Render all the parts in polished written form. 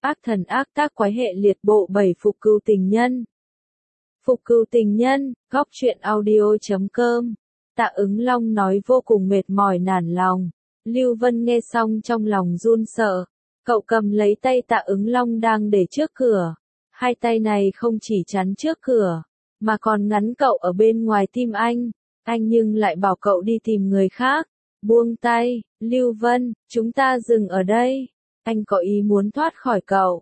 Ác thần ác tác quái hệ liệt bộ 7 phục cưu tình nhân. Phục cưu tình nhân, góc truyện audio.com. Tạ Ứng Long nói vô cùng mệt mỏi nản lòng. Lưu Vân nghe xong trong lòng run sợ. Cậu cầm lấy tay Tạ Ứng Long đang để trước cửa. Hai tay này không chỉ chắn trước cửa, mà còn ngắn cậu ở bên ngoài tim anh. Anh nhưng lại bảo cậu đi tìm người khác. Buông tay, Lưu Vân, chúng ta dừng ở đây. Anh có ý muốn thoát khỏi cậu.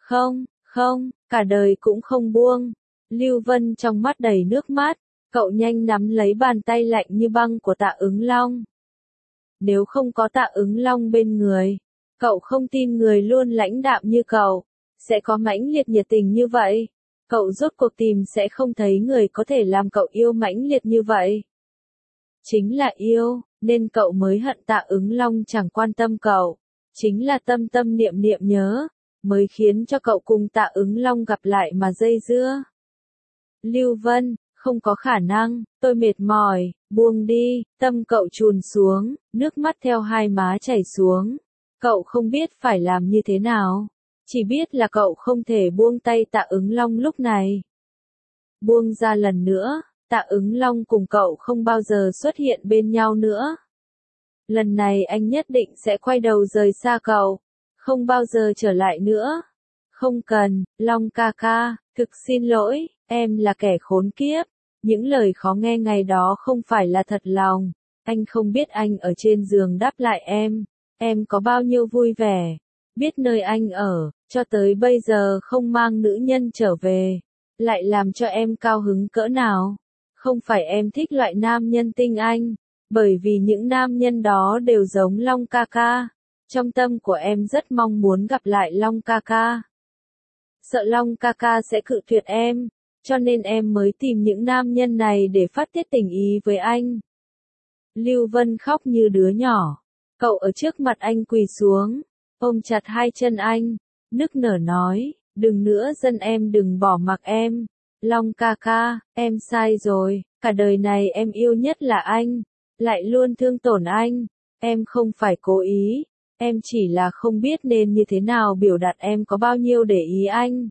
Không, cả đời cũng không buông. Lưu Vân trong mắt đầy nước mắt, cậu nhanh nắm lấy bàn tay lạnh như băng của Tạ Ứng Long. Nếu không có Tạ Ứng Long bên người, cậu không tin người luôn lãnh đạm như cậu sẽ có mãnh liệt nhiệt tình như vậy. Cậu rốt cuộc tìm sẽ không thấy người có thể làm cậu yêu mãnh liệt như vậy. Chính là yêu, nên cậu mới hận Tạ Ứng Long chẳng quan tâm cậu. Chính là tâm tâm niệm niệm nhớ, mới khiến cho cậu cùng Tạ Ứng Long gặp lại mà dây dưa. Lưu Vân, không có khả năng, tôi mệt mỏi, buông đi, tâm cậu trùn xuống, nước mắt theo hai má chảy xuống. Cậu không biết phải làm như thế nào, chỉ biết là cậu không thể buông tay Tạ Ứng Long lúc này. Buông ra lần nữa, Tạ Ứng Long cùng cậu không bao giờ xuất hiện bên nhau nữa. Lần này anh nhất định sẽ quay đầu rời xa cậu, không bao giờ trở lại nữa. Không cần, Long ca ca, thực xin lỗi, em là kẻ khốn kiếp. Những lời khó nghe ngày đó không phải là thật lòng. Anh không biết anh ở trên giường đáp lại em có bao nhiêu vui vẻ. Biết nơi anh ở, cho tới bây giờ không mang nữ nhân trở về, lại làm cho em cao hứng cỡ nào. Không phải em thích loại nam nhân tinh anh, bởi vì những nam nhân đó đều giống Long ca ca. Trong tâm của em rất mong muốn gặp lại Long ca ca. Sợ Long ca ca sẽ cự tuyệt em, cho nên em mới tìm những nam nhân này để phát tiết tình ý với anh. Lưu Vân khóc như đứa nhỏ. Cậu ở trước mặt anh quỳ xuống, ôm chặt hai chân anh, nức nở nói, đừng nữa dân em, đừng bỏ mặc em. Long ca ca, em sai rồi, cả đời này em yêu nhất là anh, lại luôn thương tổn anh. Em không phải cố ý, em chỉ là không biết nên như thế nào biểu đạt em có bao nhiêu để ý anh.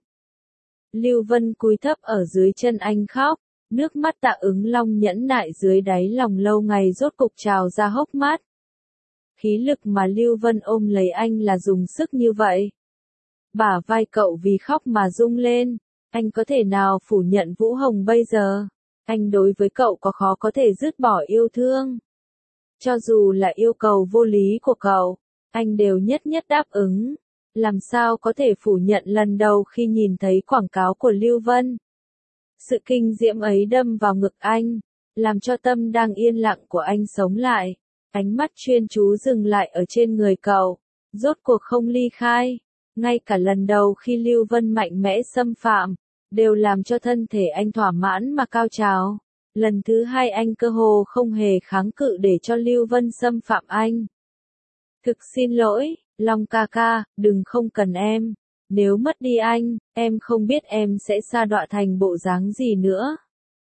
Lưu Vân cúi thấp ở dưới chân anh khóc, nước mắt Tạ Ứng Long nhẫn nại dưới đáy lòng lâu ngày rốt cục trào ra hốc mắt. Khí lực mà Lưu Vân ôm lấy anh là dùng sức như vậy. Bả vai cậu vì khóc mà rung lên. Anh có thể nào phủ nhận Vũ Hồng bây giờ? Anh đối với cậu có khó có thể dứt bỏ yêu thương. Cho dù là yêu cầu vô lý của cậu, anh đều nhất nhất đáp ứng. Làm sao có thể phủ nhận lần đầu khi nhìn thấy quảng cáo của Lưu Vân. Sự kinh diễm ấy đâm vào ngực anh, làm cho tâm đang yên lặng của anh sống lại. Ánh mắt chuyên chú dừng lại ở trên người cậu, rốt cuộc không ly khai. Ngay cả lần đầu khi Lưu Vân mạnh mẽ xâm phạm, đều làm cho thân thể anh thỏa mãn mà cao trào. Lần thứ hai anh cơ hồ không hề kháng cự để cho Lưu Vân xâm phạm anh. Thực xin lỗi, Long ca ca, đừng không cần em. Nếu mất đi anh, em không biết em sẽ sa đọa thành bộ dáng gì nữa.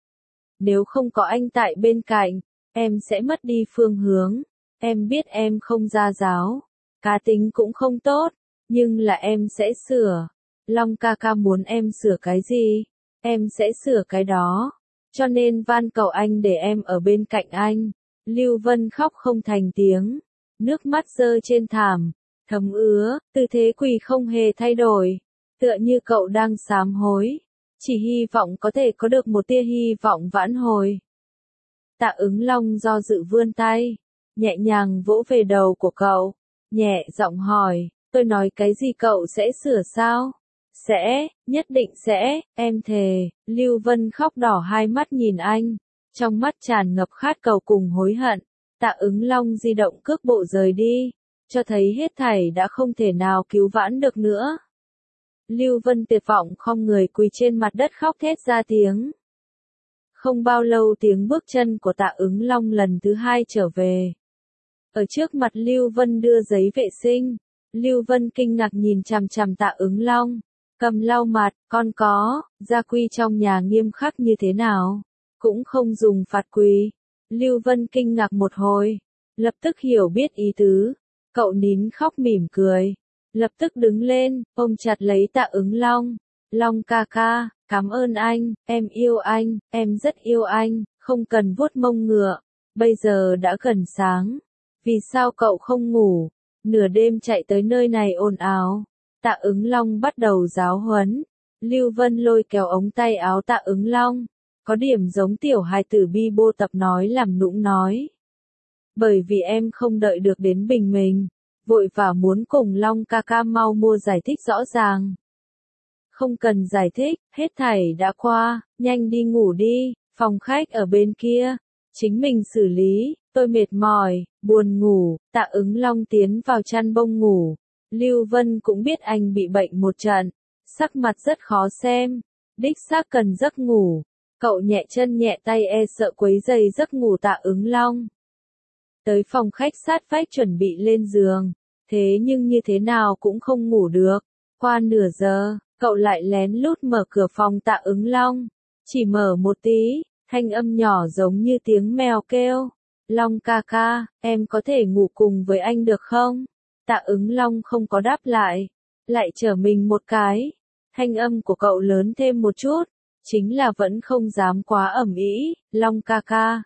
Nếu không có anh tại bên cạnh, em sẽ mất đi phương hướng. Em biết em không gia giáo, cá tính cũng không tốt, nhưng là em sẽ sửa. Long ca ca muốn em sửa cái gì, em sẽ sửa cái đó. Cho nên van cầu anh để em ở bên cạnh anh. Lưu Vân khóc không thành tiếng, nước mắt rơi trên thảm, thấm ứa, tư thế quỳ không hề thay đổi, tựa như cậu đang sám hối, chỉ hy vọng có thể có được một tia hy vọng vãn hồi. Tạ Ứng Long do dự vươn tay, nhẹ nhàng vỗ về đầu của cậu, nhẹ giọng hỏi, tôi nói cái gì cậu sẽ sửa sao? Sẽ, nhất định sẽ, em thề. Lưu Vân khóc đỏ hai mắt nhìn anh, trong mắt tràn ngập khát cầu cùng hối hận. Tạ Ứng Long di động cước bộ rời đi, cho thấy hết thảy đã không thể nào cứu vãn được nữa. Lưu Vân tuyệt vọng khom người quỳ trên mặt đất khóc thét ra tiếng. Không bao lâu tiếng bước chân của Tạ Ứng Long lần thứ hai trở về. Ở trước mặt Lưu Vân đưa giấy vệ sinh, Lưu Vân kinh ngạc nhìn chằm chằm Tạ Ứng Long, cầm lau mặt, con có, gia quy trong nhà nghiêm khắc như thế nào, cũng không dùng phạt quỳ. Lưu Vân kinh ngạc một hồi, lập tức hiểu biết ý tứ, cậu nín khóc mỉm cười, lập tức đứng lên, ôm chặt lấy Tạ Ứng Long. Long ca ca, cảm ơn anh, em yêu anh, em rất yêu anh, không cần vuốt mông ngựa. Bây giờ đã gần sáng. Vì sao cậu không ngủ? Nửa đêm chạy tới nơi này ồn ào. Tạ Ứng Long bắt đầu giáo huấn. Lưu Vân lôi kéo ống tay áo Tạ Ứng Long. Có điểm giống tiểu hài tử bi bô tập nói làm nũng nói. Bởi vì em không đợi được đến bình minh, vội vã muốn cùng Long ca ca mau mua giải thích rõ ràng. Không cần giải thích, hết thảy đã qua, nhanh đi ngủ đi, phòng khách ở bên kia, chính mình xử lý, tôi mệt mỏi, buồn ngủ. Tạ Ứng Long tiến vào chăn bông ngủ. Lưu Vân cũng biết anh bị bệnh một trận, sắc mặt rất khó xem, đích xác cần giấc ngủ. Cậu nhẹ chân nhẹ tay e sợ quấy rầy giấc ngủ Tạ Ứng Long. Tới phòng khách sát vách chuẩn bị lên giường, thế nhưng như thế nào cũng không ngủ được. Qua nửa giờ, cậu lại lén lút mở cửa phòng Tạ Ứng Long. Chỉ mở một tí, thanh âm nhỏ giống như tiếng mèo kêu. Long ca ca, em có thể ngủ cùng với anh được không? Tạ Ứng Long không có đáp lại trở mình một cái. Thanh âm của cậu lớn thêm một chút, chính là vẫn không dám quá ầm ĩ. Long ca ca,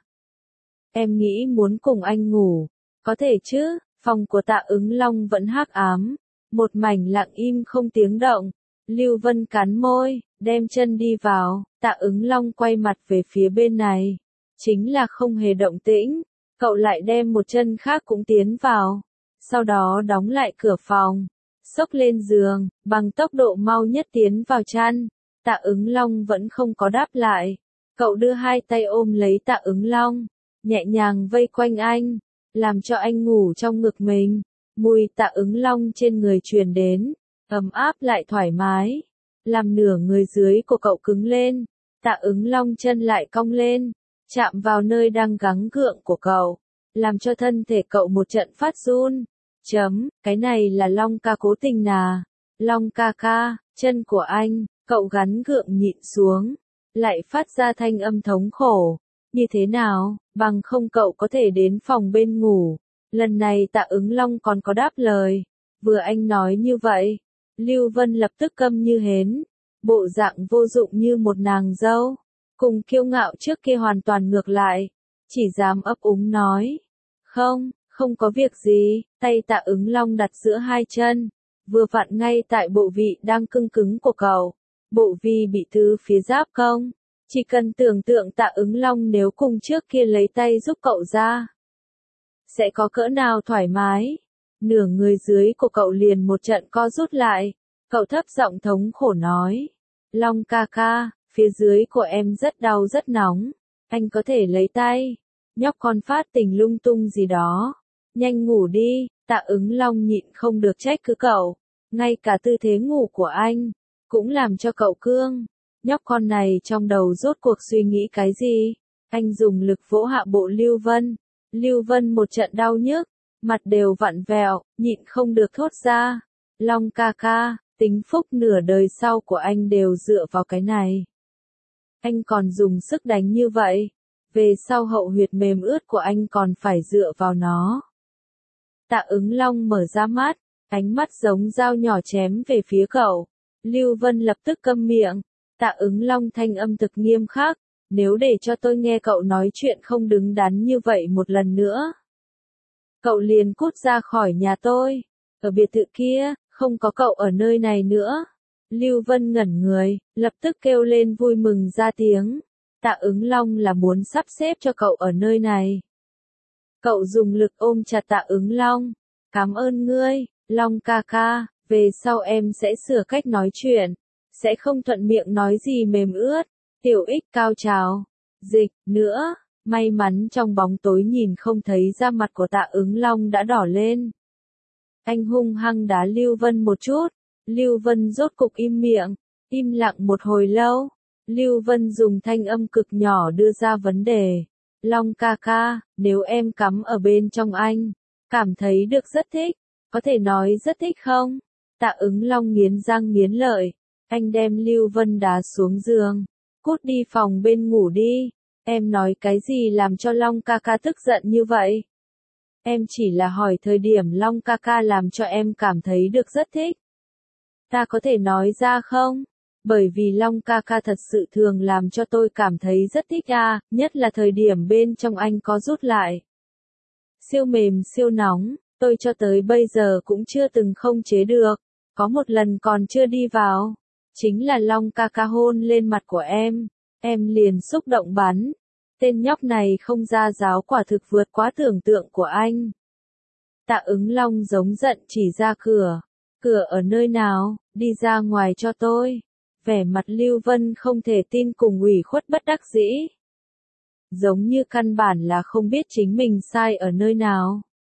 em nghĩ muốn cùng anh ngủ, có thể chứ? Phòng của Tạ Ứng Long vẫn hắc ám, một mảnh lặng im không tiếng động. Lưu Vân cắn môi, đem chân đi vào. Tạ Ứng Long quay mặt về phía bên này, chính là không hề động tĩnh. Cậu lại đem một chân khác cũng tiến vào, sau đó đóng lại cửa phòng, xốc lên giường, bằng tốc độ mau nhất tiến vào chăn. Tạ Ứng Long vẫn không có đáp lại. Cậu đưa hai tay ôm lấy Tạ Ứng Long, nhẹ nhàng vây quanh anh, làm cho anh ngủ trong ngực mình. Mùi Tạ Ứng Long trên người truyền đến, ấm áp lại thoải mái, làm nửa người dưới của cậu cứng lên. Tạ Ứng Long chân lại cong lên, chạm vào nơi đang gắng gượng của cậu, làm cho thân thể cậu một trận phát run. Cái này là Long ca cố tình nà. Long ca ca, chân của anh. Cậu gắn gượng nhịn xuống, lại phát ra thanh âm thống khổ. Như thế nào, bằng không cậu có thể đến phòng bên ngủ. Lần này Tạ Ứng Long còn có đáp lời. Vừa anh nói như vậy, Lưu Vân lập tức câm như hến, bộ dạng vô dụng như một nàng dâu, cùng kiêu ngạo trước kia hoàn toàn ngược lại, chỉ dám ấp úng nói. Không có việc gì. Tay Tạ Ứng Long đặt giữa hai chân, vừa vặn ngay tại bộ vị đang cứng cứng của cậu. Bộ vị bị từ phía giáp công, chỉ cần tưởng tượng Tạ Ứng Long nếu cùng trước kia lấy tay giúp cậu ra, sẽ có cỡ nào thoải mái. Nửa người dưới của cậu liền một trận co rút lại, cậu thấp giọng thống khổ nói. Long ca ca, phía dưới của em rất đau rất nóng, anh có thể lấy tay. Nhóc con phát tình lung tung gì đó, nhanh ngủ đi. Tạ Ứng Long nhịn không được trách cứ cậu, ngay cả tư thế ngủ của anh cũng làm cho cậu cương. Nhóc con này trong đầu rốt cuộc suy nghĩ cái gì? Anh dùng lực vỗ hạ bộ Lưu Vân. Lưu Vân một trận đau nhức, mặt đều vặn vẹo, nhịn không được thốt ra. Long ca ca, tính phúc nửa đời sau của anh đều dựa vào cái này. Anh còn dùng sức đánh như vậy, về sau hậu huyệt mềm ướt của anh còn phải dựa vào nó. Tạ Ứng Long mở ra mắt, ánh mắt giống dao nhỏ chém về phía cậu. Lưu Vân lập tức câm miệng. Tạ Ứng Long thanh âm thực nghiêm khắc, nếu để cho tôi nghe cậu nói chuyện không đứng đắn như vậy một lần nữa, cậu liền cút ra khỏi nhà tôi. Ở biệt thự kia, không có cậu ở nơi này nữa. Lưu Vân ngẩn người, lập tức kêu lên vui mừng ra tiếng. Tạ Ứng Long là muốn sắp xếp cho cậu ở nơi này. Cậu dùng lực ôm chặt Tạ Ứng Long. Cảm ơn ngươi, Long ca ca, về sau em sẽ sửa cách nói chuyện, sẽ không thuận miệng nói gì mềm ướt. Tiểu ích cao trào. Dịch, nữa, may mắn trong bóng tối nhìn không thấy da mặt của Tạ Ứng Long đã đỏ lên. Anh hung hăng đá Lưu Vân một chút. Lưu Vân rốt cục im miệng, im lặng một hồi lâu. Lưu Vân dùng thanh âm cực nhỏ đưa ra vấn đề. Long ca ca, nếu em cắm ở bên trong anh, cảm thấy được rất thích, có thể nói rất thích không? Tạ Ứng Long nghiến răng nghiến lợi, anh đem Lưu Vân đá xuống giường. Cút đi phòng bên ngủ đi, em nói cái gì làm cho Long ca ca tức giận như vậy? Em chỉ là hỏi thời điểm Long ca ca làm cho em cảm thấy được rất thích. Ta có thể nói ra không? Bởi vì Long ca ca thật sự thường làm cho tôi cảm thấy rất thích nhất là thời điểm bên trong anh có rút lại. Siêu mềm siêu nóng, tôi cho tới bây giờ cũng chưa từng không chế được. Có một lần còn chưa đi vào. Chính là Long ca ca hôn lên mặt của em liền xúc động bắn. Tên nhóc này không ra giáo quả thực vượt quá tưởng tượng của anh. Tạ Ứng Long giống giận chỉ ra cửa. Cửa ở nơi nào, đi ra ngoài cho tôi. Vẻ mặt Lưu Vân không thể tin cùng ủy khuất bất đắc dĩ. Giống như căn bản là không biết chính mình sai ở nơi nào.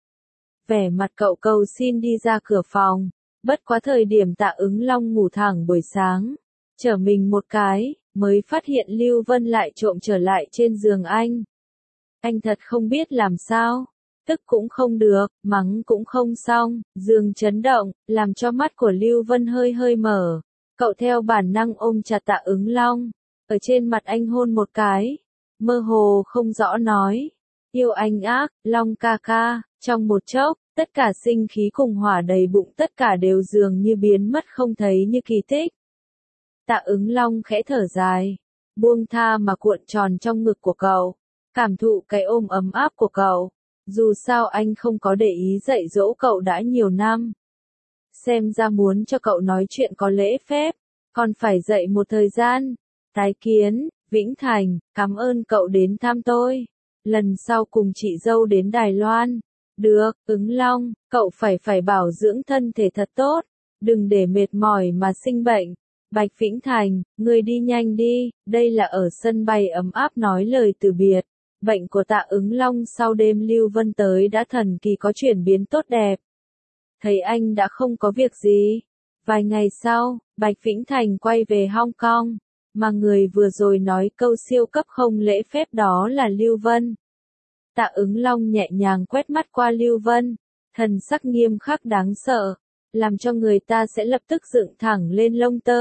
Vẻ mặt cậu cầu xin đi ra cửa phòng. Bất quá thời điểm Tạ Ứng Long ngủ thẳng buổi sáng. Trở mình một cái, mới phát hiện Lưu Vân lại trộm trở lại trên giường anh. Anh thật không biết làm sao. Tức cũng không được, mắng cũng không xong, giường chấn động, làm cho mắt của Lưu Vân hơi hơi mở. Cậu theo bản năng ôm chặt Tạ Ứng Long, ở trên mặt anh hôn một cái, mơ hồ không rõ nói, yêu anh ác, Long ca ca, trong một chốc, tất cả sinh khí cùng hỏa đầy bụng tất cả đều dường như biến mất không thấy như kỳ tích. Tạ Ứng Long khẽ thở dài, buông tha mà cuộn tròn trong ngực của cậu, cảm thụ cái ôm ấm áp của cậu. Dù sao anh không có để ý dạy dỗ cậu đã nhiều năm. Xem ra muốn cho cậu nói chuyện có lễ phép, còn phải dạy một thời gian. Tái kiến, Vĩnh Thành, cảm ơn cậu đến thăm tôi. Lần sau cùng chị dâu đến Đài Loan. Được, Ứng Long, cậu phải bảo dưỡng thân thể thật tốt. Đừng để mệt mỏi mà sinh bệnh. Bạch Vĩnh Thành, người đi nhanh đi, đây là ở sân bay ấm áp nói lời từ biệt. Bệnh của Tạ Ứng Long sau đêm Lưu Vân tới đã thần kỳ có chuyển biến tốt đẹp. Thấy anh đã không có việc gì. Vài ngày sau, Bạch Vĩnh Thành quay về Hong Kong, mà người vừa rồi nói câu siêu cấp không lễ phép đó là Lưu Vân. Tạ Ứng Long nhẹ nhàng quét mắt qua Lưu Vân, thần sắc nghiêm khắc đáng sợ, làm cho người ta sẽ lập tức dựng thẳng lên lông tơ.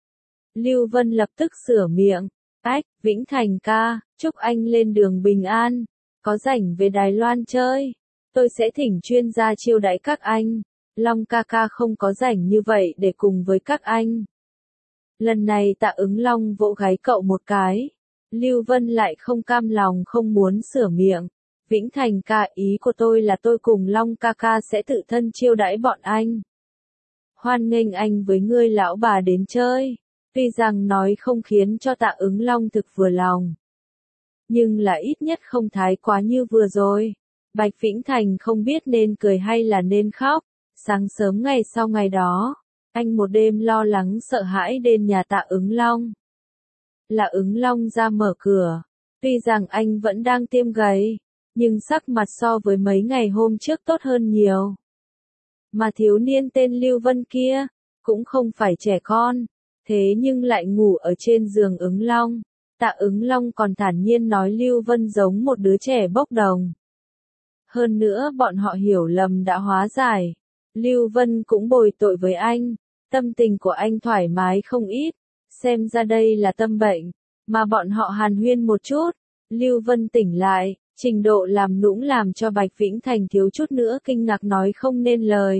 Lưu Vân lập tức sửa miệng. Ách, Vĩnh Thành ca, chúc anh lên đường bình an, có rảnh về Đài Loan chơi, tôi sẽ thỉnh chuyên gia chiêu đãi các anh, Long ca ca không có rảnh như vậy để cùng với các anh. Lần này Tạ Ứng Long vỗ gáy cậu một cái, Lưu Vân lại không cam lòng không muốn sửa miệng, Vĩnh Thành ca ý của tôi là tôi cùng Long ca ca sẽ tự thân chiêu đãi bọn anh. Hoan nghênh anh với ngươi lão bà đến chơi. Tuy rằng nói không khiến cho Tạ Ứng Long thực vừa lòng. Nhưng là ít nhất không thái quá như vừa rồi. Bạch Vĩnh Thành không biết nên cười hay là nên khóc. Sáng sớm ngày sau ngày đó, anh một đêm lo lắng sợ hãi đến nhà Tạ Ứng Long. Là Ứng Long ra mở cửa. Tuy rằng anh vẫn đang tiêm gầy, nhưng sắc mặt so với mấy ngày hôm trước tốt hơn nhiều. Mà thiếu niên tên Lưu Vân kia, cũng không phải trẻ con. Thế nhưng lại ngủ ở trên giường Ứng Long. Tạ Ứng Long còn thản nhiên nói Lưu Vân giống một đứa trẻ bốc đồng. Hơn nữa bọn họ hiểu lầm đã hóa giải. Lưu Vân cũng bồi tội với anh. Tâm tình của anh thoải mái không ít. Xem ra đây là tâm bệnh. Mà bọn họ hàn huyên một chút. Lưu Vân tỉnh lại. Trình độ làm nũng làm cho Bạch Vĩnh Thành thiếu chút nữa kinh ngạc nói không nên lời.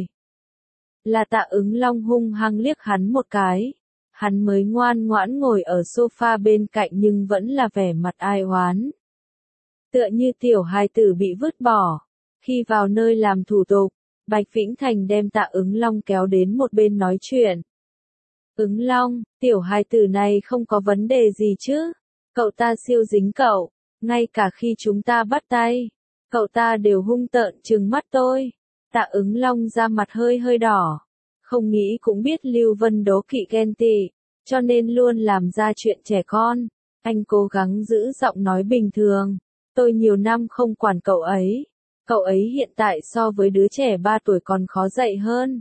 Là Tạ Ứng Long hung hăng liếc hắn một cái. Hắn mới ngoan ngoãn ngồi ở sofa bên cạnh nhưng vẫn là vẻ mặt ai oán. Tựa như tiểu hài tử bị vứt bỏ. Khi vào nơi làm thủ tục, Bạch Vĩnh Thành đem Tạ Ứng Long kéo đến một bên nói chuyện. Ứng Long, tiểu hài tử này không có vấn đề gì chứ? Cậu ta siêu dính cậu, ngay cả khi chúng ta bắt tay, cậu ta đều hung tợn trừng mắt tôi. Tạ Ứng Long ra mặt hơi hơi đỏ. Không nghĩ cũng biết Lưu Vân đố kỵ ghen tị, cho nên luôn làm ra chuyện trẻ con. Anh cố gắng giữ giọng nói bình thường. Tôi nhiều năm không quản cậu ấy. Cậu ấy hiện tại so với đứa trẻ 3 tuổi còn khó dạy hơn.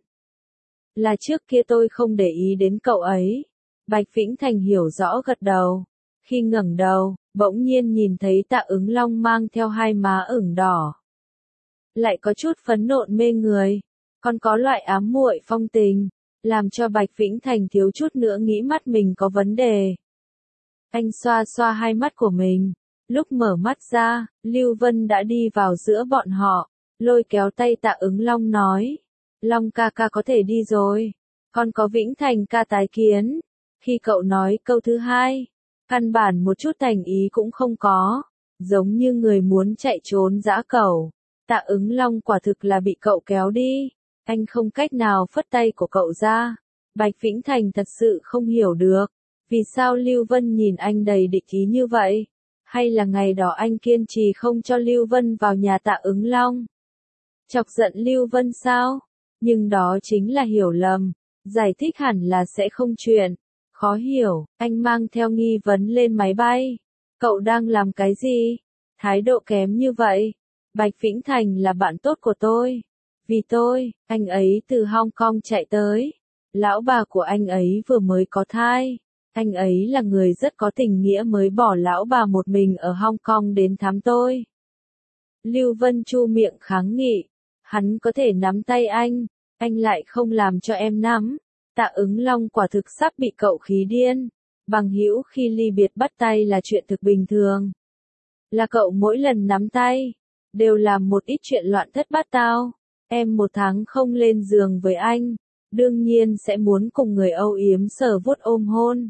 Là trước kia tôi không để ý đến cậu ấy. Bạch Vĩnh Thành hiểu rõ gật đầu. Khi ngẩng đầu, bỗng nhiên nhìn thấy Tạ Ứng Long mang theo hai má ửng đỏ. Lại có chút phấn nộn mê người. Còn có loại ám muội phong tình, làm cho Bạch Vĩnh Thành thiếu chút nữa nghĩ mắt mình có vấn đề. Anh xoa xoa hai mắt của mình, lúc mở mắt ra, Lưu Vân đã đi vào giữa bọn họ, lôi kéo tay Tạ Ứng Long nói. Long ca ca có thể đi rồi, con có Vĩnh Thành ca tái kiến. Khi cậu nói câu thứ hai, căn bản một chút thành ý cũng không có, giống như người muốn chạy trốn dã cẩu. Tạ Ứng Long quả thực là bị cậu kéo đi, anh không cách nào phất tay của cậu ra. Bạch Vĩnh Thành thật sự không hiểu được, vì sao Lưu Vân nhìn anh đầy địch ý như vậy, hay là ngày đó anh kiên trì không cho Lưu Vân vào nhà Tạ Ứng Long. Chọc giận Lưu Vân sao? Nhưng đó chính là hiểu lầm, giải thích hẳn là sẽ không chuyện. Khó hiểu, anh mang theo nghi vấn lên máy bay. Cậu đang làm cái gì? Thái độ kém như vậy. Bạch Vĩnh Thành là bạn tốt của tôi. Vì tôi, anh ấy từ Hong Kong chạy tới. Lão bà của anh ấy vừa mới có thai. Anh ấy là người rất có tình nghĩa mới bỏ lão bà một mình ở Hong Kong đến thăm tôi. Lưu Vân chu miệng kháng nghị. Hắn có thể nắm tay anh lại không làm cho em nắm. Tạ Ứng Long quả thực sắp bị cậu khí điên. Bằng hữu khi ly biệt bắt tay là chuyện thực bình thường. Là cậu mỗi lần nắm tay, đều làm một ít chuyện loạn thất bát tao. Em 1 tháng không lên giường với anh, đương nhiên sẽ muốn cùng người âu yếm sờ vuốt ôm hôn.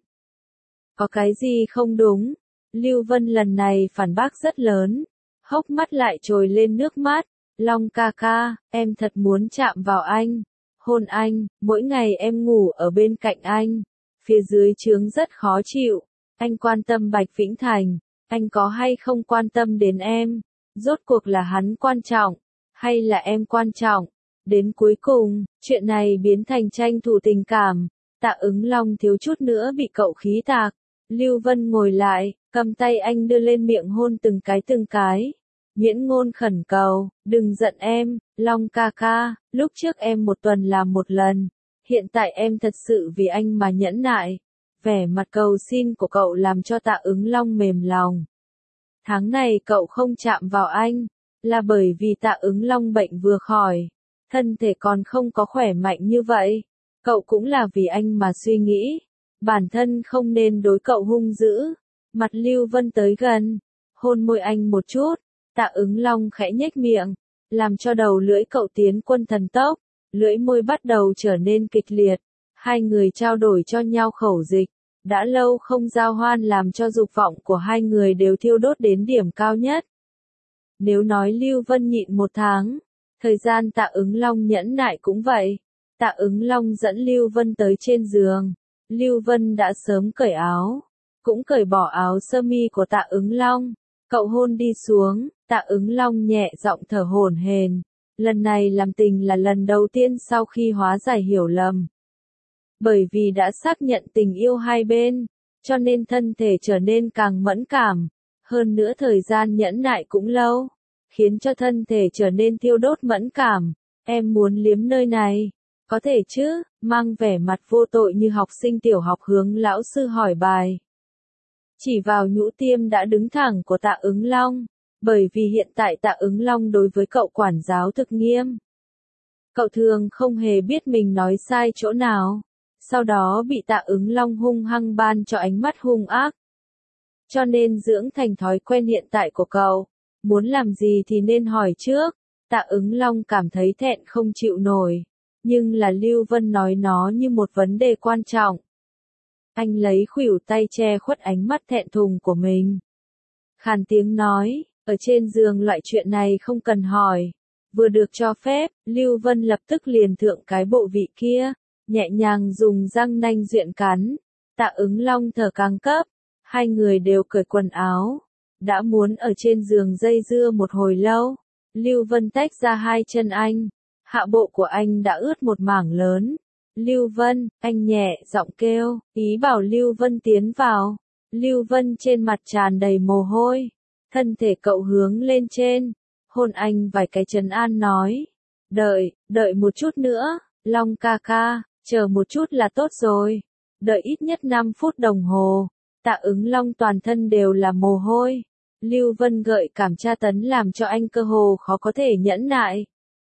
Có cái gì không đúng? Lưu Vân lần này phản bác rất lớn, hốc mắt lại trồi lên nước mắt. Long ca ca, em thật muốn chạm vào anh, hôn anh, mỗi ngày em ngủ ở bên cạnh anh, phía dưới trướng rất khó chịu. Anh quan tâm Bạch Vĩnh Thành, anh có hay không quan tâm đến em? Rốt cuộc là hắn quan trọng, hay là em quan trọng? Đến cuối cùng, chuyện này biến thành tranh thủ tình cảm. Tạ Ứng Long thiếu chút nữa bị cậu khí tạc. Lưu Vân ngồi lại, cầm tay anh đưa lên miệng hôn từng cái. Miễn ngôn khẩn cầu, đừng giận em, Long ca ca, lúc trước em 1 tuần làm 1 lần, hiện tại em thật sự vì anh mà nhẫn nại. Vẻ mặt cầu xin của cậu làm cho Tạ Ứng Long mềm lòng. Tháng này cậu không chạm vào anh, là bởi vì Tạ Ứng Long bệnh vừa khỏi, thân thể còn không có khỏe mạnh như vậy. Cậu cũng là vì anh mà suy nghĩ, bản thân không nên đối cậu hung dữ. Mặt Lưu Vân tới gần, hôn môi anh một chút. Tạ Ứng Long khẽ nhếch miệng, làm cho đầu lưỡi cậu tiến quân thần tốc, lưỡi môi bắt đầu trở nên kịch liệt, hai người trao đổi cho nhau khẩu dịch, đã lâu không giao hoan làm cho dục vọng của hai người đều thiêu đốt đến điểm cao nhất. Nếu nói Lưu Vân nhịn 1 tháng, thời gian Tạ Ứng Long nhẫn nại cũng vậy. Tạ Ứng Long dẫn Lưu Vân tới trên giường, Lưu Vân đã sớm cởi áo, cũng cởi bỏ áo sơ mi của Tạ Ứng Long. Cậu hôn đi xuống, Tạ Ứng Long nhẹ giọng thở hổn hển. Lần này làm tình là lần đầu tiên sau khi hóa giải hiểu lầm. Bởi vì đã xác nhận tình yêu hai bên, cho nên thân thể trở nên càng mẫn cảm. Hơn nữa thời gian nhẫn nại cũng lâu, khiến cho thân thể trở nên thiêu đốt mẫn cảm. Em muốn liếm nơi này, có thể chứ? Mang vẻ mặt vô tội như học sinh tiểu học hướng lão sư hỏi bài. Chỉ vào nhũ tiêm đã đứng thẳng của Tạ Ứng Long, bởi vì hiện tại Tạ Ứng Long đối với cậu quản giáo thực nghiêm. Cậu thường không hề biết mình nói sai chỗ nào, sau đó bị Tạ Ứng Long hung hăng ban cho ánh mắt hung ác. Cho nên dưỡng thành thói quen hiện tại của cậu, muốn làm gì thì nên hỏi trước. Tạ Ứng Long cảm thấy thẹn không chịu nổi, nhưng là Lưu Vân nói nó như một vấn đề quan trọng. Anh lấy khuỷu tay che khuất ánh mắt thẹn thùng của mình. Khàn tiếng nói, ở trên giường loại chuyện này không cần hỏi. Vừa được cho phép, Lưu Vân lập tức liền thượng cái bộ vị kia, nhẹ nhàng dùng răng nanh duyện cắn. Tạ Ứng Long thở càng cấp, hai người đều cởi quần áo, đã muốn ở trên giường dây dưa một hồi lâu. Lưu Vân tách ra hai chân anh, hạ bộ của anh đã ướt một mảng lớn. Lưu Vân, anh nhẹ giọng kêu, ý bảo Lưu Vân tiến vào. Lưu Vân trên mặt tràn đầy mồ hôi, thân thể cậu hướng lên trên, hôn anh vài cái trấn an nói. Đợi một chút nữa, Long ca ca, chờ một chút là tốt rồi. Đợi ít nhất 5 phút đồng hồ. Tạ Ứng Long toàn thân đều là mồ hôi. Lưu Vân gợi cảm tra tấn làm cho anh cơ hồ khó có thể nhẫn nại.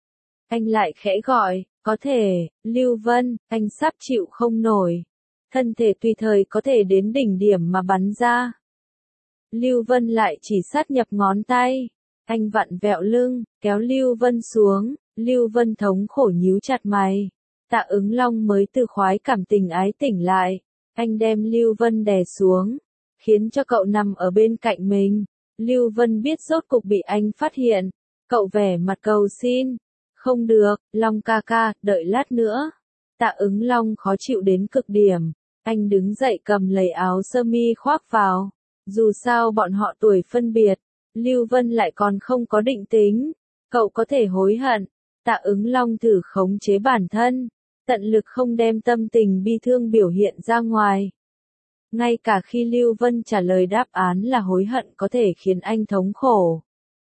Anh lại khẽ gọi, có thể, Lưu Vân, anh sắp chịu không nổi. Thân thể tùy thời có thể đến đỉnh điểm mà bắn ra. Lưu Vân lại chỉ sát nhập ngón tay, Anh vặn vẹo lưng, kéo Lưu Vân xuống, Lưu Vân thống khổ nhíu chặt mày. Tạ Ứng Long mới từ khoái cảm tình ái tỉnh lại, anh đem Lưu Vân đè xuống, khiến cho cậu nằm ở bên cạnh mình. Lưu Vân biết rốt cục bị anh phát hiện, cậu vẻ mặt cầu xin. Không được, Long ca ca, đợi lát nữa. Tạ Ứng Long khó chịu đến cực điểm, anh đứng dậy cầm lấy áo sơ mi khoác vào. Dù sao bọn họ tuổi phân biệt, Lưu Vân lại còn không có định tính, cậu có thể hối hận. Tạ Ứng Long thử khống chế bản thân, tận lực không đem tâm tình bi thương biểu hiện ra ngoài. Ngay cả khi Lưu Vân trả lời đáp án là hối hận có thể khiến anh thống khổ,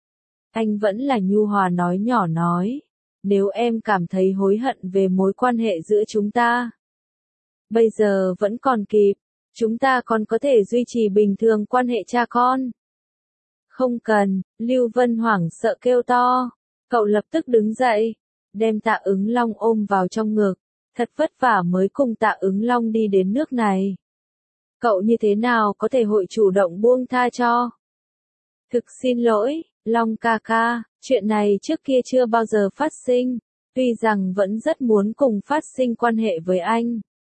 anh vẫn là nhu hòa nói nhỏ nói, nếu em cảm thấy hối hận về mối quan hệ giữa chúng ta, bây giờ vẫn còn kịp, chúng ta còn có thể duy trì bình thường quan hệ cha con. Không cần, Lưu Vân hoảng sợ kêu to, cậu lập tức đứng dậy, đem Tạ Ứng Long ôm vào trong ngực, thật vất vả mới cùng Tạ Ứng Long đi đến nước này. Cậu như thế nào có thể hội chủ động buông tha cho? Thực xin lỗi, Long ca ca, chuyện này trước kia chưa bao giờ phát sinh, tuy rằng vẫn rất muốn cùng phát sinh quan hệ với anh.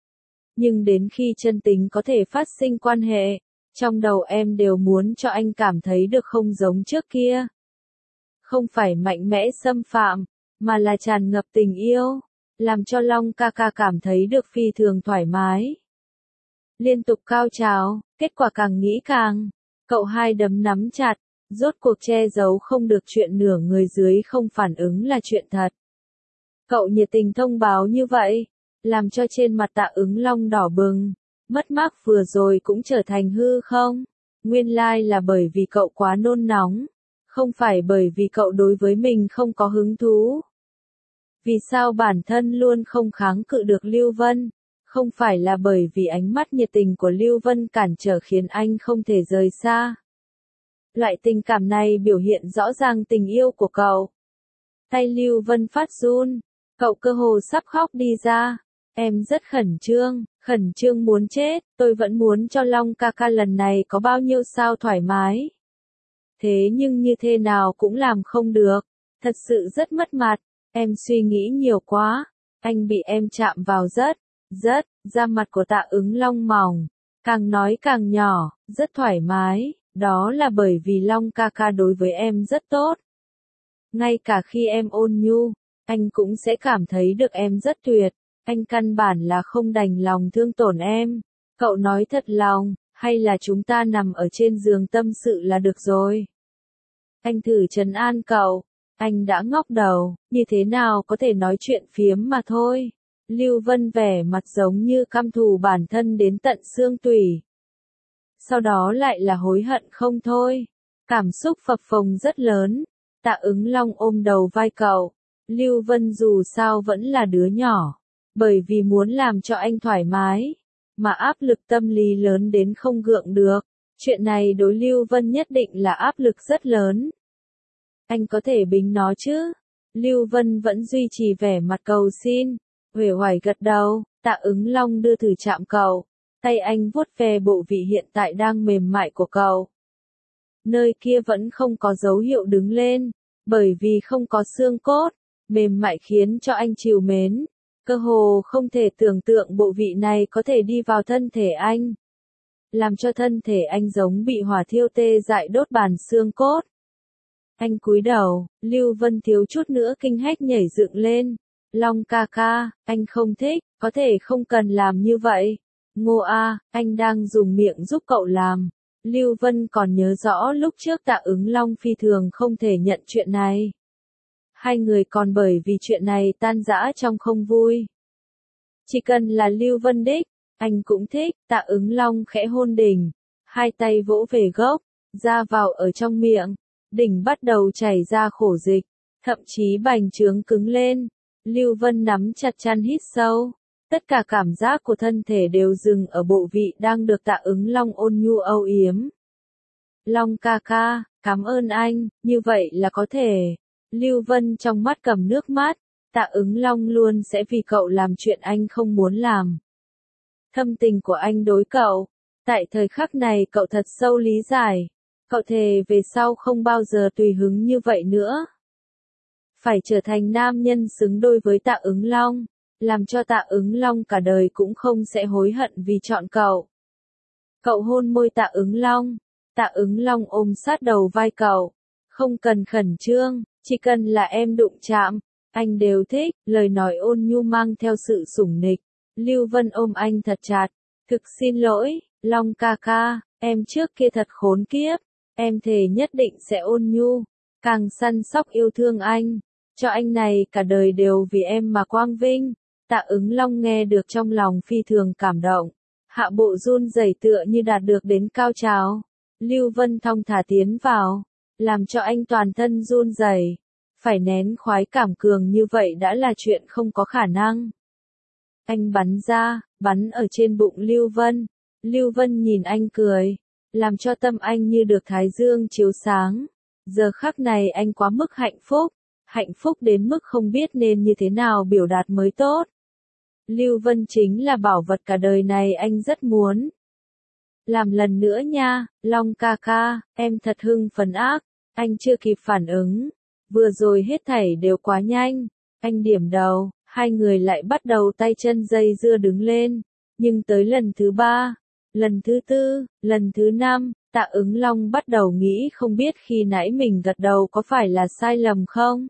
Nhưng đến khi chân tính có thể phát sinh quan hệ, trong đầu em đều muốn cho anh cảm thấy được không giống trước kia. Không phải mạnh mẽ xâm phạm, mà là tràn ngập tình yêu, làm cho Long ca ca cảm thấy được phi thường thoải mái. Liên tục cao trào, kết quả càng nghĩ càng, cậu hai đấm nắm chặt, rốt cuộc che giấu không được chuyện nửa người dưới không phản ứng là chuyện thật. Cậu nhiệt tình thông báo như vậy, làm cho trên mặt Tạ Ứng Long đỏ bừng, mất mát vừa rồi cũng trở thành hư không. Nguyên lai là bởi vì cậu quá nôn nóng, không phải bởi vì cậu đối với mình không có hứng thú. Vì sao bản thân luôn không kháng cự được Lưu Vân? Không phải là bởi vì ánh mắt nhiệt tình của Lưu Vân cản trở khiến anh không thể rời xa. Loại tình cảm này biểu hiện rõ ràng tình yêu của cậu. Tay Lưu Vân phát run, cậu cơ hồ sắp khóc đi ra. Em rất khẩn trương muốn chết, tôi vẫn muốn cho Long ca ca lần này có bao nhiêu sao thoải mái. Thế nhưng như thế nào cũng làm không được, thật sự rất mất mặt, em suy nghĩ nhiều quá, anh bị em chạm vào rất, da mặt của Tạ Ứng Long mỏng, càng nói càng nhỏ, rất thoải mái, đó là bởi vì Long ca ca đối với em rất tốt. Ngay cả khi em ôn nhu, anh cũng sẽ cảm thấy được em rất tuyệt. Anh căn bản là không đành lòng thương tổn em. Cậu nói thật lòng, hay là chúng ta nằm ở trên giường tâm sự là được rồi. Anh thử trấn an cậu. Anh đã ngóc đầu, như thế nào có thể nói chuyện phiếm mà thôi. Lưu Vân vẻ mặt giống như căm thù bản thân đến tận xương tủy. Sau đó lại là hối hận không thôi. Cảm xúc phập phồng rất lớn. Tạ Ứng Long ôm đầu vai cậu. Lưu Vân dù sao vẫn là đứa nhỏ. Bởi vì muốn làm cho anh thoải mái, mà áp lực tâm lý lớn đến không gượng được. Chuyện này đối Lưu Vân nhất định là áp lực rất lớn. Anh có thể bính nó chứ? Lưu Vân vẫn duy trì vẻ mặt cầu xin, uể oải gật đầu. Tạ Ứng Long đưa thử chạm cậu, tay anh vuốt ve bộ vị hiện tại đang mềm mại của cậu. Nơi kia vẫn không có dấu hiệu đứng lên, bởi vì không có xương cốt, mềm mại khiến cho anh trìu mến. Cơ hồ không thể tưởng tượng bộ vị này có thể đi vào thân thể anh. Làm cho thân thể anh giống bị hỏa thiêu tê dại đốt bàn xương cốt. Anh cúi đầu, Lưu Vân thiếu chút nữa kinh hách nhảy dựng lên. Long ca ca, anh không thích, có thể không cần làm như vậy. Ngô a, anh đang dùng miệng giúp cậu làm. Lưu Vân còn nhớ rõ lúc trước Tạ Ứng Long phi thường không thể nhận chuyện này. Hai người còn bởi vì chuyện này tan rã trong không vui. Chỉ cần là Lưu Vân đích, anh cũng thích. Tạ Ứng Long khẽ hôn đỉnh, hai tay vỗ về gốc, ra vào ở trong miệng, đỉnh bắt đầu chảy ra khổ dịch, thậm chí bành trướng cứng lên. Lưu Vân nắm chặt chăn hít sâu, tất cả cảm giác của thân thể đều dừng ở bộ vị đang được Tạ Ứng Long ôn nhu âu yếm. Long ca ca, cảm ơn anh, như vậy là có thể. Lưu Vân trong mắt cầm nước mắt, Tạ Ứng Long luôn sẽ vì cậu làm chuyện anh không muốn làm. Thâm tình của anh đối cậu, tại thời khắc này cậu thật sâu lý giải, Cậu thề về sau không bao giờ tùy hứng như vậy nữa. Phải trở thành nam nhân xứng đôi với Tạ Ứng Long, làm cho Tạ Ứng Long cả đời cũng không sẽ hối hận vì chọn cậu. Cậu hôn môi Tạ Ứng Long, Tạ Ứng Long ôm sát đầu vai cậu. Không cần khẩn trương, chỉ cần là em đụng chạm, anh đều thích, lời nói ôn nhu mang theo sự sủng nịch. Lưu Vân ôm anh thật chặt, thực xin lỗi, Long ca ca, em trước kia thật khốn kiếp, em thề nhất định sẽ ôn nhu, càng săn sóc yêu thương anh, cho anh này cả đời đều vì em mà quang vinh. Tạ Ứng Long nghe được trong lòng phi thường cảm động, hạ bộ run rẩy tựa như đạt được đến cao trào. Lưu Vân thong thả tiến vào, làm cho anh toàn thân run rẩy, phải nén khoái cảm cường như vậy đã là chuyện không có khả năng. Anh bắn ra, bắn ở trên bụng Lưu Vân. Lưu Vân nhìn anh cười, làm cho tâm anh như được thái dương chiếu sáng. Giờ khắc này anh quá mức hạnh phúc đến mức không biết nên như thế nào biểu đạt mới tốt. Lưu Vân chính là bảo vật cả đời này anh rất muốn. Làm lần nữa nha, Long ca ca, em thật hưng phấn ác, anh chưa kịp phản ứng. Vừa rồi hết thảy đều quá nhanh, anh điểm đầu, hai người lại bắt đầu tay chân dây dưa đứng lên. Nhưng tới lần thứ 3, lần thứ 4, lần thứ 5, Tạ Ứng Long bắt đầu nghĩ không biết khi nãy mình gật đầu có phải là sai lầm không?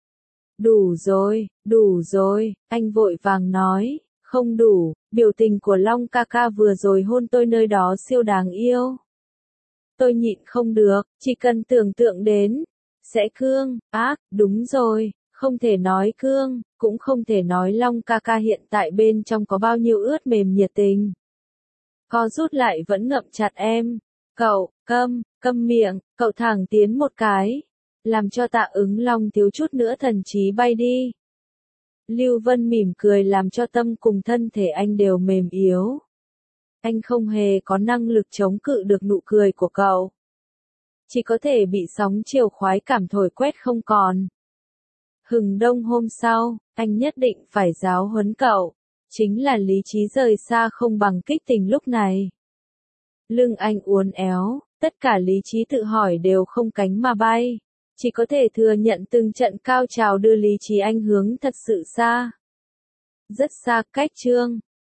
Đủ rồi, anh vội vàng nói, không đủ, biểu tình của Long ca ca vừa rồi hôn tôi nơi đó siêu đáng yêu. Tôi nhịn không được, chỉ cần tưởng tượng đến, sẽ cương, ác, đúng rồi, không thể nói cương, cũng không thể nói Long ca ca hiện tại bên trong có bao nhiêu ướt mềm nhiệt tình. Co rút lại vẫn ngậm chặt em, cậu, câm miệng, cậu thẳng tiến một cái, làm cho Tạ Ứng Long thiếu chút nữa thần trí bay đi. Lưu Vân mỉm cười làm cho tâm cùng thân thể anh đều mềm yếu. Anh không hề có năng lực chống cự được nụ cười của cậu. Chỉ có thể bị sóng chiều khoái cảm thổi quét không còn. Hừng đông hôm sau, anh nhất định phải giáo huấn cậu. Chính là lý trí rời xa không bằng kích tình lúc này. Lưng anh uốn éo, tất cả lý trí tự hỏi đều không cánh mà bay. Chỉ có thể thừa nhận từng trận cao trào đưa lý trí anh hướng thật sự xa. Rất xa cách chương.